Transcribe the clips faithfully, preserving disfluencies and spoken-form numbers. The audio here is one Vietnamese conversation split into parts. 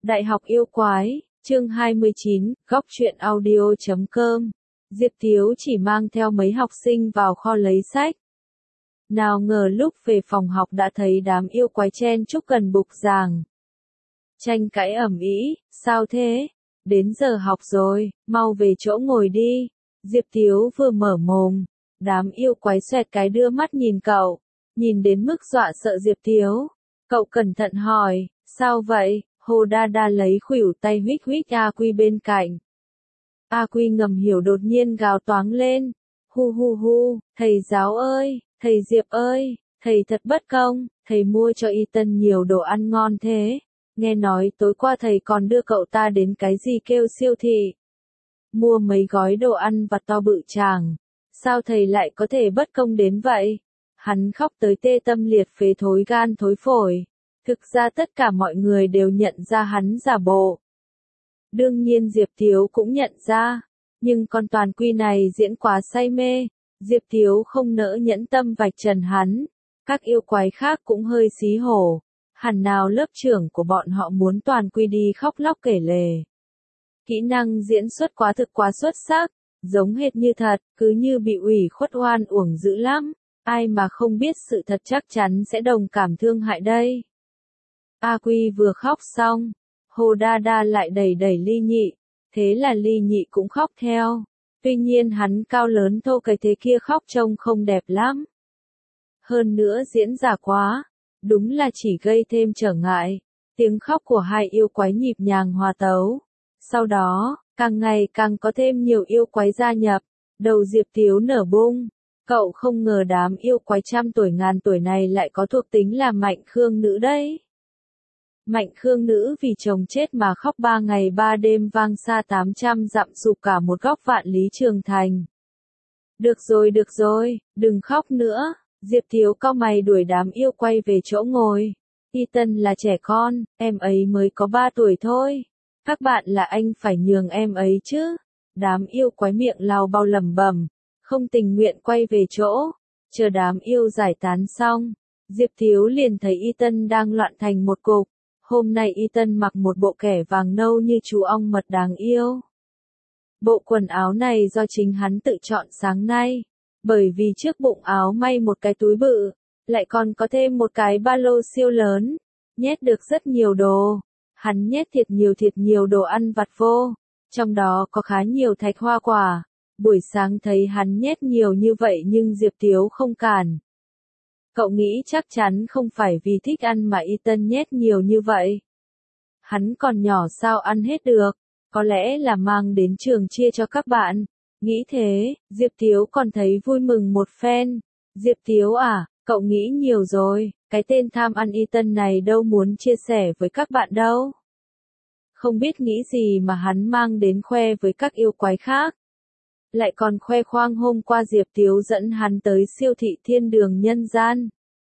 Đại học yêu quái, chương hai mươi chín, góc truyện audio chấm com. Diệp Thiếu chỉ mang theo mấy học sinh vào kho lấy sách. Nào ngờ lúc về phòng học đã thấy đám yêu quái chen chúc gần bục giảng. Tranh cãi ầm ĩ, sao thế? Đến giờ học rồi, mau về chỗ ngồi đi. Diệp Thiếu vừa mở mồm, đám yêu quái xoẹt cái đưa mắt nhìn cậu, nhìn đến mức dọa sợ Diệp Thiếu. Cậu cẩn thận hỏi, sao vậy? Hồ Đa Đa lấy khuỷu tay huých huých A Quy bên cạnh. A Quy ngầm hiểu đột nhiên gào toáng lên. Hu hu hu, thầy giáo ơi, thầy Diệp ơi, thầy thật bất công, thầy mua cho Y Tân nhiều đồ ăn ngon thế. Nghe nói tối qua thầy còn đưa cậu ta đến cái gì kêu siêu thị. Mua mấy gói đồ ăn vặt to bự chàng. Sao thầy lại có thể bất công đến vậy? Hắn khóc tới tê tâm liệt phế thối gan thối phổi. Thực ra tất cả mọi người đều nhận ra hắn giả bộ. Đương nhiên Diệp Thiếu cũng nhận ra, nhưng con Toàn Quy này diễn quá say mê, Diệp Thiếu không nỡ nhẫn tâm vạch trần hắn. Các yêu quái khác cũng hơi xí hổ, hẳn nào lớp trưởng của bọn họ muốn Toàn Quy đi khóc lóc kể lể. Kỹ năng diễn xuất quá thực quá xuất sắc, giống hệt như thật, cứ như bị ủy khuất oan uổng dữ lắm, ai mà không biết sự thật chắc chắn sẽ đồng cảm thương hại đây. A Quy vừa khóc xong, Hồ Đa Đa lại đẩy đẩy Ly Nhị, thế là Ly Nhị cũng khóc theo. Tuy nhiên hắn cao lớn thô cái thế kia khóc trông không đẹp lắm. Hơn nữa diễn giả quá, đúng là chỉ gây thêm trở ngại. Tiếng khóc của hai yêu quái nhịp nhàng hòa tấu. Sau đó, càng ngày càng có thêm nhiều yêu quái gia nhập, đầu Diệp Thiếu nở bung. Cậu không ngờ đám yêu quái trăm tuổi ngàn tuổi này lại có thuộc tính là Mạnh Khương Nữ đấy. Mạnh Khương Nữ vì chồng chết mà khóc ba ngày ba đêm vang xa tám trăm dặm sụp cả một góc vạn lý trường thành. Được rồi được rồi, đừng khóc nữa, Diệp Thiếu cau mày đuổi đám yêu quay về chỗ ngồi. Y Tân là trẻ con, em ấy mới có ba tuổi thôi. Các bạn là anh phải nhường em ấy chứ. Đám yêu quái miệng lau bao lẩm bẩm, không tình nguyện quay về chỗ. Chờ đám yêu giải tán xong, Diệp Thiếu liền thấy Y Tân đang loạn thành một cục. Hôm nay Y Tân mặc một bộ kẻ vàng nâu như chú ong mật đáng yêu. Bộ quần áo này do chính hắn tự chọn sáng nay, bởi vì trước bụng áo may một cái túi bự, lại còn có thêm một cái ba lô siêu lớn, nhét được rất nhiều đồ. Hắn nhét thiệt nhiều thiệt nhiều đồ ăn vặt vô, trong đó có khá nhiều thạch hoa quả. Buổi sáng thấy hắn nhét nhiều như vậy nhưng Diệp Thiếu không cản. Cậu nghĩ chắc chắn không phải vì thích ăn mà Y Tân nhét nhiều như vậy. Hắn còn nhỏ sao ăn hết được, có lẽ là mang đến trường chia cho các bạn. Nghĩ thế, Diệp Thiếu còn thấy vui mừng một phen. Diệp Thiếu à, cậu nghĩ nhiều rồi, cái tên tham ăn Y Tân này đâu muốn chia sẻ với các bạn đâu. Không biết nghĩ gì mà hắn mang đến khoe với các yêu quái khác. Lại còn khoe khoang hôm qua Diệp Thiếu dẫn hắn tới siêu thị thiên đường nhân gian.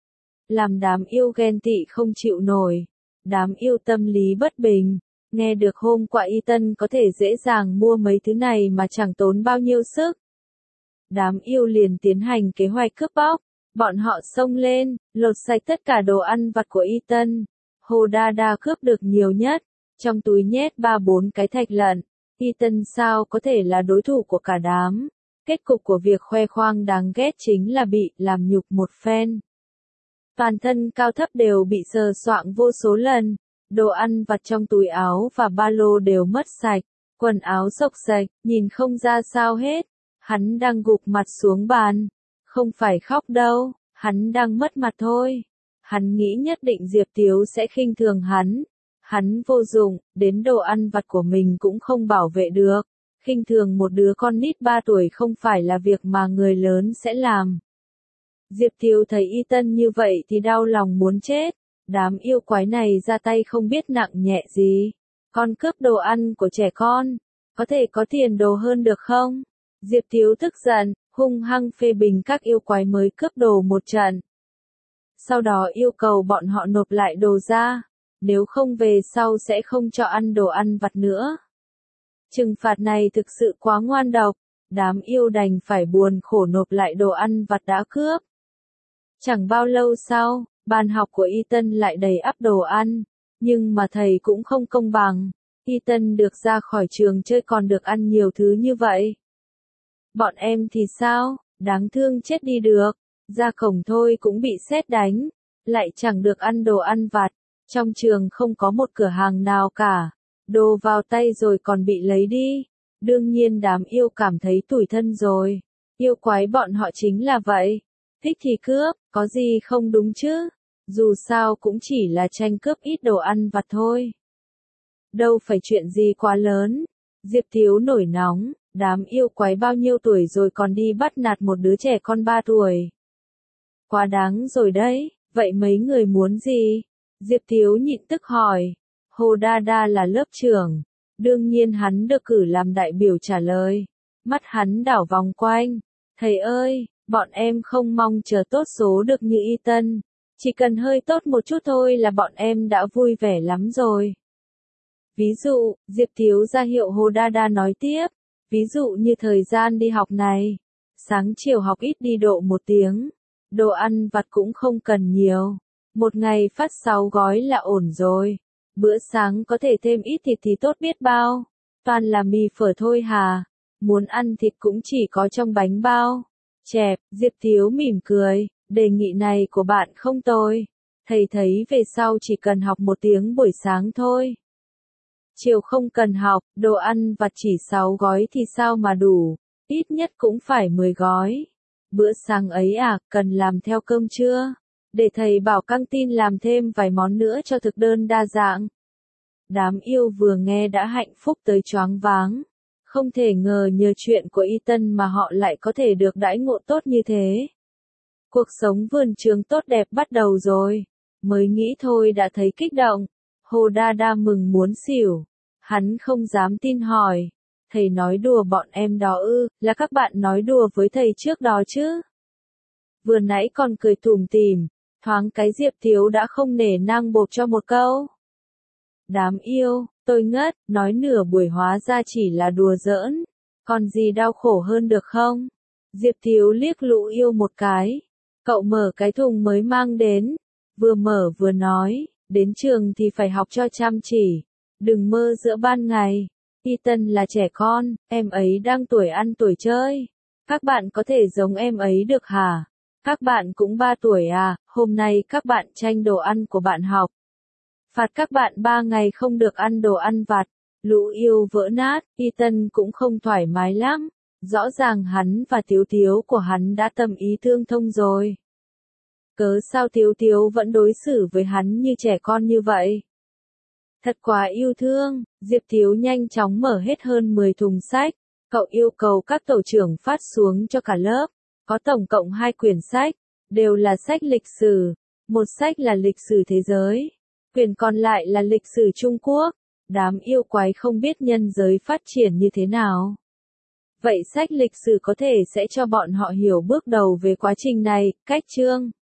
Làm đám yêu ghen tị không chịu nổi. Đám yêu tâm lý bất bình. Nghe được hôm qua Y Tân có thể dễ dàng mua mấy thứ này mà chẳng tốn bao nhiêu sức. Đám yêu liền tiến hành kế hoạch cướp bóc. Bọn họ xông lên, lột sạch tất cả đồ ăn vặt của Y Tân. Hồ Đa Đa cướp được nhiều nhất. Trong túi nhét ba bốn cái thạch lận. Y Tân sao có thể là đối thủ của cả đám. Kết cục của việc khoe khoang đáng ghét chính là bị làm nhục một phen. Toàn thân cao thấp đều bị sờ soạng vô số lần. Đồ ăn vặt trong túi áo và ba lô đều mất sạch. Quần áo xộc xạch, nhìn không ra sao hết. Hắn đang gục mặt xuống bàn. Không phải khóc đâu, hắn đang mất mặt thôi. Hắn nghĩ nhất định Diệp Thiếu sẽ khinh thường hắn. Hắn vô dụng, đến đồ ăn vặt của mình cũng không bảo vệ được. Khinh thường một đứa con nít ba tuổi không phải là việc mà người lớn sẽ làm. Diệp Thiếu thấy Y Tân như vậy thì đau lòng muốn chết. Đám yêu quái này ra tay không biết nặng nhẹ gì. Con cướp đồ ăn của trẻ con, có thể có tiền đồ hơn được không? Diệp Thiếu tức giận, hung hăng phê bình các yêu quái mới cướp đồ một trận. Sau đó yêu cầu bọn họ nộp lại đồ ra. Nếu không về sau sẽ không cho ăn đồ ăn vặt nữa. Trừng phạt này thực sự quá ngoan độc, đám yêu đành phải buồn khổ nộp lại đồ ăn vặt đã cướp. Chẳng bao lâu sau, bàn học của Y Tân lại đầy ắp đồ ăn, Nhưng mà thầy cũng không công bằng. Ethan được ra khỏi trường chơi còn được ăn nhiều thứ như vậy. Bọn em thì sao, đáng thương chết đi được. Ra cổng thôi cũng bị sét đánh. Lại chẳng được ăn đồ ăn vặt. Trong trường không có một cửa hàng nào cả. Đồ vào tay rồi còn bị lấy đi. Đương nhiên đám yêu cảm thấy tủi thân rồi. Yêu quái bọn họ chính là vậy. Thích thì cướp, có gì không đúng chứ? Dù sao cũng chỉ là tranh cướp ít đồ ăn vặt thôi. Đâu phải chuyện gì quá lớn. Diệp Thiếu nổi nóng, đám yêu quái bao nhiêu tuổi rồi còn đi bắt nạt một đứa trẻ con ba tuổi. Quá đáng rồi đấy, vậy mấy người muốn gì? Diệp Thiếu nhịn tức hỏi. Hồ Đa Đa là lớp trưởng. Đương nhiên hắn được cử làm đại biểu trả lời. Mắt hắn đảo vòng quanh. Thầy ơi, bọn em không mong chờ tốt số được như Ethan. Chỉ cần hơi tốt một chút thôi là bọn em đã vui vẻ lắm rồi. Ví dụ, Diệp Thiếu ra hiệu Hồ Đa Đa nói tiếp. Ví dụ như thời gian đi học này. Sáng chiều học ít đi độ một tiếng. Đồ ăn vặt cũng không cần nhiều. Một ngày phát sáu gói là ổn rồi. Bữa sáng có thể thêm ít thịt thì tốt biết bao. Toàn là mì phở thôi hà. Muốn ăn thịt cũng chỉ có trong bánh bao. Chẹp, Diệp Thiếu mỉm cười. Đề nghị này của bạn không tồi. Thầy thấy về sau chỉ cần học một tiếng buổi sáng thôi. Chiều không cần học, đồ ăn vặt chỉ sáu gói thì sao mà đủ. Ít nhất cũng phải mười gói. Bữa sáng ấy à, cần làm theo cơm trưa. Để thầy bảo căng tin làm thêm vài món nữa cho thực đơn đa dạng. Đám yêu vừa nghe đã hạnh phúc tới choáng váng. Không thể ngờ nhờ chuyện của Ethan mà họ lại có thể được đãi ngộ tốt như thế. Cuộc sống vườn trường tốt đẹp bắt đầu rồi. Mới nghĩ thôi đã thấy kích động. Hồ Đa Đa mừng muốn xỉu. Hắn không dám tin hỏi. Thầy nói đùa bọn em đó ư, là các bạn nói đùa với thầy trước đó chứ. Vừa nãy còn cười tủm tỉm, thoáng cái Diệp Thiếu đã không nể nang bộp cho một câu. Đám yêu, tôi ngất, nói nửa buổi hóa ra chỉ là đùa giỡn. Còn gì đau khổ hơn được không? Diệp Thiếu liếc lũ yêu một cái. Cậu mở cái thùng mới mang đến. Vừa mở vừa nói, đến trường thì phải học cho chăm chỉ. Đừng mơ giữa ban ngày. Ethan là trẻ con, em ấy đang tuổi ăn tuổi chơi. Các bạn có thể giống em ấy được hả? Các bạn cũng ba tuổi à, hôm nay các bạn tranh đồ ăn của bạn học. Phạt các bạn ba ngày không được ăn đồ ăn vặt. Lũ yêu vỡ nát, Ethan cũng không thoải mái lắm. Rõ ràng hắn và Tiếu Tiếu của hắn đã tâm ý tương thông rồi. Cớ sao Tiếu Tiếu vẫn đối xử với hắn như trẻ con như vậy? Thật quá yêu thương, Diệp Thiếu nhanh chóng mở hết hơn mười thùng sách. Cậu yêu cầu các tổ trưởng phát xuống cho cả lớp. Có tổng cộng hai quyển sách, đều là sách lịch sử. Một sách là lịch sử thế giới. Quyển còn lại là lịch sử Trung Quốc. Đám yêu quái không biết nhân giới phát triển như thế nào. Vậy sách lịch sử có thể sẽ cho bọn họ hiểu bước đầu về quá trình này, cách chương.